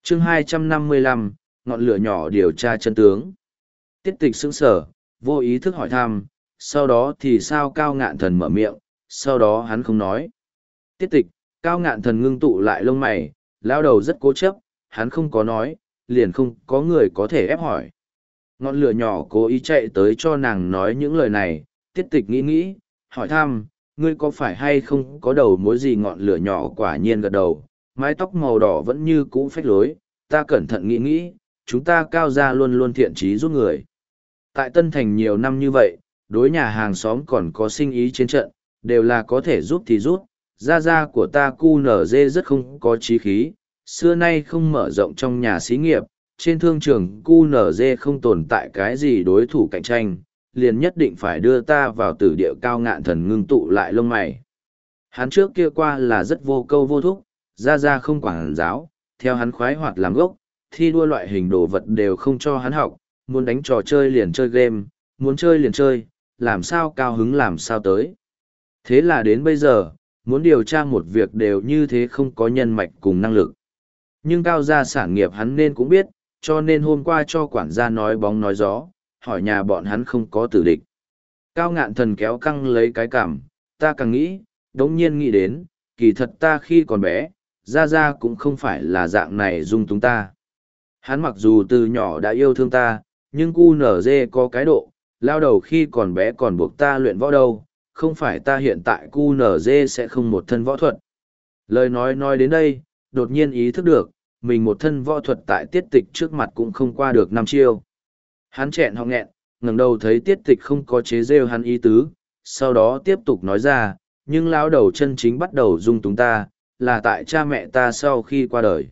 chương 255, ngọn lửa nhỏ điều tra chân tướng. Tiết tịch sững sờ, vô ý thức hỏi thăm, sau đó thì sao Cao Ngạn Thần mở miệng, sau đó hắn không nói. Tiết tịch, Cao Ngạn Thần ngưng tụ lại lông mày, lao đầu rất cố chấp, hắn không có nói, liền không có người có thể ép hỏi. Ngọn lửa nhỏ cố ý chạy tới cho nàng nói những lời này, tiết tịch nghĩ nghĩ, hỏi thăm, ngươi có phải hay không có đầu mối gì? Ngọn lửa nhỏ quả nhiên gật đầu, mái tóc màu đỏ vẫn như cũ phách lối, ta cẩn thận nghĩ nghĩ, chúng ta Cao gia luôn luôn thiện trí giúp người. Tại Tân Thành nhiều năm như vậy, đối nhà hàng xóm còn có sinh ý trên trận, đều là có thể giúp thì giúp, gia của ta QNZ rất không có chí khí, xưa nay không mở rộng trong nhà xí nghiệp, trên thương trường QNZ không tồn tại cái gì đối thủ cạnh tranh, liền nhất định phải đưa ta vào tử địa. Cao Ngạn Thần ngưng tụ lại lông mày. Hắn trước kia qua là rất vô câu vô thúc, gia không quản giáo, theo hắn khoái hoạt làm gốc, thi đua loại hình đồ vật đều không cho hắn học, muốn đánh trò chơi liền chơi game, muốn chơi liền chơi, làm sao cao hứng làm sao tới. Thế là đến bây giờ, muốn điều tra một việc đều như thế không có nhân mạch cùng năng lực. Nhưng Cao gia sản nghiệp hắn nên cũng biết, cho nên hôm qua cho quản gia nói bóng nói gió, hỏi nhà bọn hắn không có tử địch. Cao Ngạn Thần kéo căng lấy cái cảm, ta càng nghĩ, đống nhiên nghĩ đến, kỳ thật ta khi còn bé, gia cũng không phải là dạng này dung túng ta. Hắn mặc dù từ nhỏ đã yêu thương ta, nhưng QNZ có cái độ, lao đầu khi còn bé còn buộc ta luyện võ đâu, không phải ta hiện tại QNZ sẽ không một thân võ thuật. Lời nói đến đây, đột nhiên ý thức được, mình một thân võ thuật tại tiết tịch trước mặt cũng không qua được 5 chiêu. Hắn chẹn họng nghẹn, ngẩng đầu thấy tiết tịch không có chế rêu hắn ý tứ, sau đó tiếp tục nói ra, nhưng lão đầu chân chính bắt đầu dung túng ta, là tại cha mẹ ta sau khi qua đời.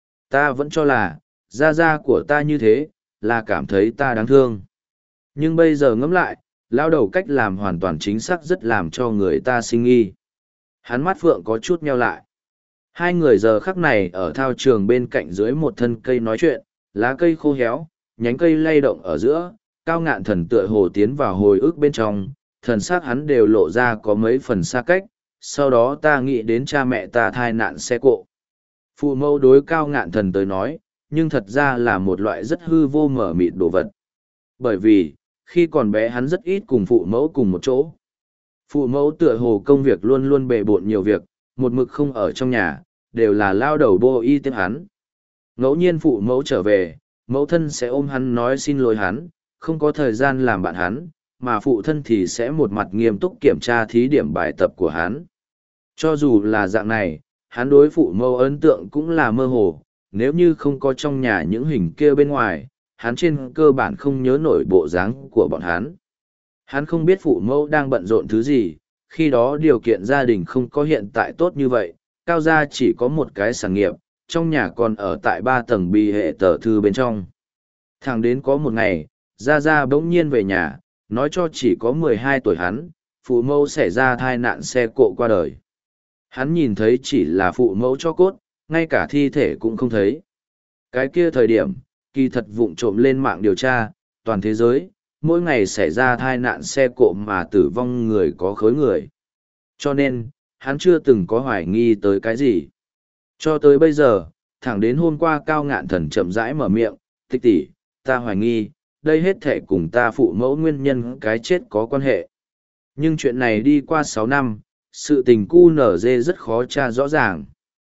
Ta vẫn cho là, gia của ta như thế, là cảm thấy ta đáng thương. Nhưng bây giờ ngẫm lại, lão đầu cách làm hoàn toàn chính xác rất làm cho người ta sinh nghi. Hắn mắt phượng có chút nheo lại. Hai người giờ khắc này ở thao trường bên cạnh dưới một thân cây nói chuyện, lá cây khô héo, nhánh cây lay động ở giữa, Cao Ngạn Thần tựa hồ tiến vào hồi ức bên trong, thần sắc hắn đều lộ ra có mấy phần xa cách, sau đó ta nghĩ đến cha mẹ ta thai nạn xe cộ. Phụ mẫu đối Cao Ngạn Thần tới nói, nhưng thật ra là một loại rất hư vô mở mịt đồ vật. Bởi vì, khi còn bé hắn rất ít cùng phụ mẫu cùng một chỗ. Phụ mẫu tựa hồ công việc luôn luôn bề bộn nhiều việc, một mực không ở trong nhà, đều là lao đầu bô y tiếp hắn. Ngẫu nhiên phụ mẫu trở về, mẫu thân sẽ ôm hắn nói xin lỗi hắn, không có thời gian làm bạn hắn, mà phụ thân thì sẽ một mặt nghiêm túc kiểm tra thí điểm bài tập của hắn. Cho dù là dạng này, hắn đối phụ mẫu ấn tượng cũng là mơ hồ, nếu như không có trong nhà những hình kia bên ngoài, hắn trên cơ bản không nhớ nổi bộ dáng của bọn hắn. Hắn không biết phụ mẫu đang bận rộn thứ gì, khi đó điều kiện gia đình không có hiện tại tốt như vậy, Cao gia chỉ có một cái sản nghiệp, trong nhà còn ở tại 3 tầng bi hệ tờ thư bên trong. Thẳng đến có một ngày, Gia bỗng nhiên về nhà, nói cho chỉ có 12 tuổi hắn, phụ mẫu xảy ra thai nạn xe cộ qua đời. Hắn nhìn thấy chỉ là phụ mẫu cho cốt, ngay cả thi thể cũng không thấy. Cái kia thời điểm, kỳ thật vụng trộm lên mạng điều tra, toàn thế giới, mỗi ngày xảy ra thai nạn xe cộ mà tử vong người có khối người. Cho nên, hắn chưa từng có hoài nghi tới cái gì. Cho tới bây giờ, thẳng đến hôm qua Cao Ngạn Thần chậm rãi mở miệng, Tịch tỷ, ta hoài nghi, đây hết thể cùng ta phụ mẫu nguyên nhân cái chết có quan hệ. Nhưng chuyện này đi qua 6 năm, sự tình QNZ rất khó tra rõ ràng.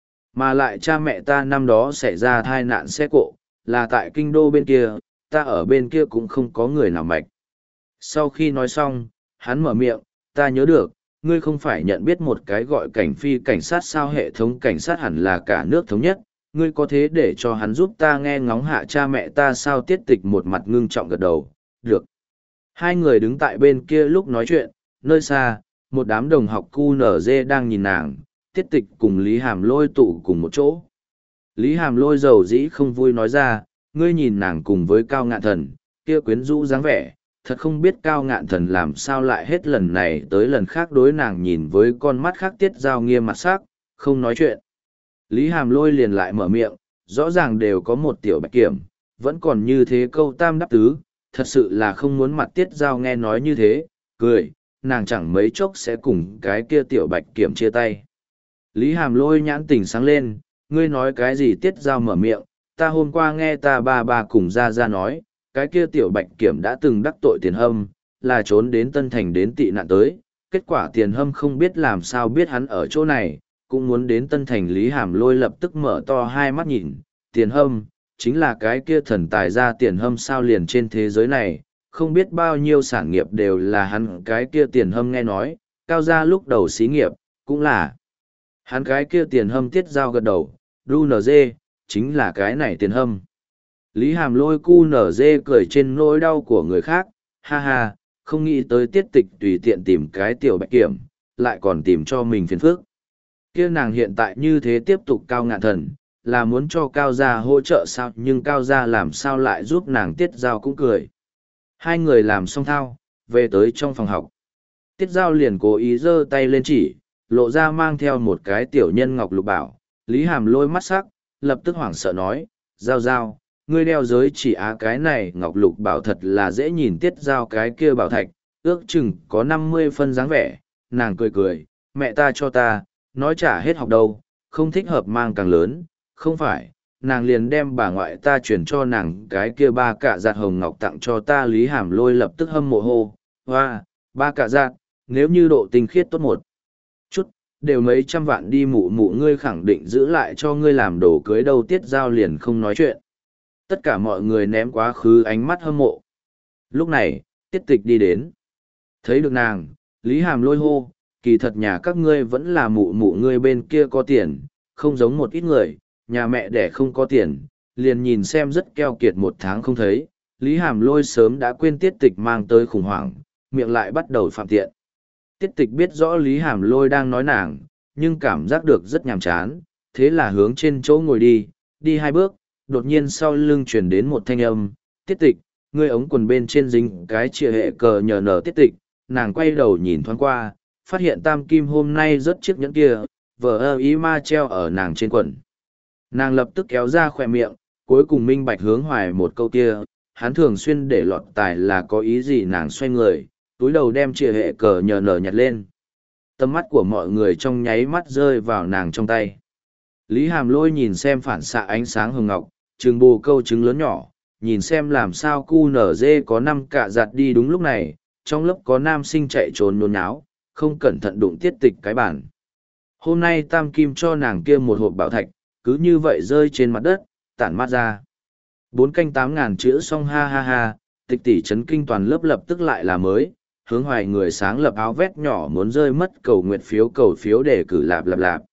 Mà lại cha mẹ ta năm đó xảy ra thai nạn xe cộ, là tại kinh đô bên kia, ta ở bên kia cũng không có người nào mạch. Sau khi nói xong, hắn mở miệng, ta nhớ được, ngươi không phải nhận biết một cái gọi cảnh phi cảnh sát sao, hệ thống cảnh sát hẳn là cả nước thống nhất, ngươi có thế để cho hắn giúp ta nghe ngóng hạ cha mẹ ta sao? Tiết tịch một mặt ngưng trọng gật đầu, được. Hai người đứng tại bên kia lúc nói chuyện, nơi xa, một đám đồng học QNZ đang nhìn nàng, tiết tịch cùng Lý Hàm Lôi tụ cùng một chỗ. Lý Hàm Lôi dầu dĩ không vui nói ra, ngươi nhìn nàng cùng với Cao Ngạn Thần, kia quyến rũ dáng vẻ, thật không biết Cao Ngạn Thần làm sao lại hết lần này tới lần khác đối nàng nhìn với con mắt khác. Tiết Giao nghiêm mặt sắc, không nói chuyện. Lý Hàm Lôi liền lại mở miệng, rõ ràng đều có một tiểu bạch kiểm, vẫn còn như thế câu tam đáp tứ, thật sự là không muốn mặt. Tiết Giao nghe nói như thế, cười, nàng chẳng mấy chốc sẽ cùng cái kia tiểu bạch kiểm chia tay. Lý Hàm Lôi nhãn tỉnh sáng lên, ngươi nói cái gì? Tiết Giao mở miệng, ta hôm qua nghe ta ba cùng ra nói, cái kia tiểu bạch kiểm đã từng đắc tội tiền hâm, là trốn đến Tân Thành đến tị nạn tới, kết quả tiền hâm không biết làm sao biết hắn ở chỗ này, cũng muốn đến Tân Thành. Lý Hàm Lôi lập tức mở to hai mắt nhìn, tiền hâm, chính là cái kia thần tài ra tiền hâm sao liền trên thế giới này, không biết bao nhiêu sản nghiệp đều là hắn cái kia tiền hâm nghe nói, cao gia lúc đầu xí nghiệp, cũng là hắn cái kia tiền hâm Tiết Giao gật đầu, RUNG, chính là cái này tiền hâm. Lý Hàm Lôi QNG cười trên nỗi đau của người khác, ha ha, không nghĩ tới Tiết Tịch tùy tiện tìm cái tiểu bạch kiểm, lại còn tìm cho mình phiền phức. Kia nàng hiện tại như thế tiếp tục Cao Ngạn Thần, là muốn cho Cao gia hỗ trợ sao, nhưng Cao gia làm sao lại giúp nàng. Tiết Giao cũng cười. Hai người làm xong thao, về tới trong phòng học. Tiết Giao liền cố ý giơ tay lên chỉ, lộ ra mang theo một cái tiểu nhân ngọc lục bảo. Lý Hàm Lôi mắt sắc, lập tức hoảng sợ nói, Giao, ngươi đeo giới chỉ cái này ngọc lục bảo thật là dễ nhìn. Tiết Giao cái kia bảo thạch, ước chừng có 50 phân dáng vẻ, nàng cười, mẹ ta cho ta, nói trả hết học đâu, không thích hợp mang càng lớn, không phải, nàng liền đem bà ngoại ta chuyển cho nàng cái kia ba cạ giạt hồng ngọc tặng cho ta. Lý Hàm Lôi lập tức hâm mộ hô, hoa, ba cạ giạt, nếu như độ tinh khiết tốt một chút, đều mấy trăm vạn đi. Mụ ngươi khẳng định giữ lại cho ngươi làm đồ cưới đâu. Tiết Giao liền không nói chuyện. Tất cả mọi người ném quá khứ ánh mắt hâm mộ. Lúc này, Tiết Tịch đi đến. Thấy được nàng, Lý Hàm Lôi hô, kỳ thật nhà các ngươi vẫn là mụ ngươi bên kia có tiền, không giống một ít người, nhà mẹ đẻ không có tiền, liền nhìn xem rất keo kiệt một tháng không thấy. Lý Hàm Lôi sớm đã quên Tiết Tịch mang tới khủng hoảng, miệng lại bắt đầu phạm tiện. Tiết Tịch biết rõ Lý Hàm Lôi đang nói nàng, nhưng cảm giác được rất nhàm chán, thế là hướng trên chỗ ngồi đi hai bước, đột nhiên sau lưng truyền đến một thanh âm, Tiết Tịch, ngươi ống quần bên trên dính cái chìa hệ cờ nhờ nở. Tiết Tịch, nàng quay đầu nhìn thoáng qua, phát hiện Tam Kim hôm nay rất chiếc nhẫn kia, vờ ý ma treo ở nàng trên quần. Nàng lập tức kéo ra khỏe miệng, cuối cùng minh bạch hướng Hoài một câu kia, hắn thường xuyên để lọt tài là có ý gì. Nàng xoay người, túi đầu đem chìa hệ cờ nhờ nở nhặt lên. Tầm mắt của mọi người trong nháy mắt rơi vào nàng trong tay. Lý Hàm Lôi nhìn xem phản xạ ánh sáng hồng ngọc, trừng bù câu trứng lớn nhỏ, nhìn xem làm sao QNG có 5 cạ giặt đi. Đúng lúc này, trong lớp có nam sinh chạy trốn nôn náo, không cẩn thận đụng Tiết Tịch cái bàn. Hôm nay Tam Kim cho nàng kia một hộp bảo thạch, cứ như vậy rơi trên mặt đất, tản mát ra. 4 canh 8.000 chữ xong, ha ha ha. Tịch tỷ chấn kinh, toàn lớp lập tức lại là mới, hướng Hoài người sáng lập áo vét nhỏ muốn rơi mất cầu nguyện phiếu đề cử lạp.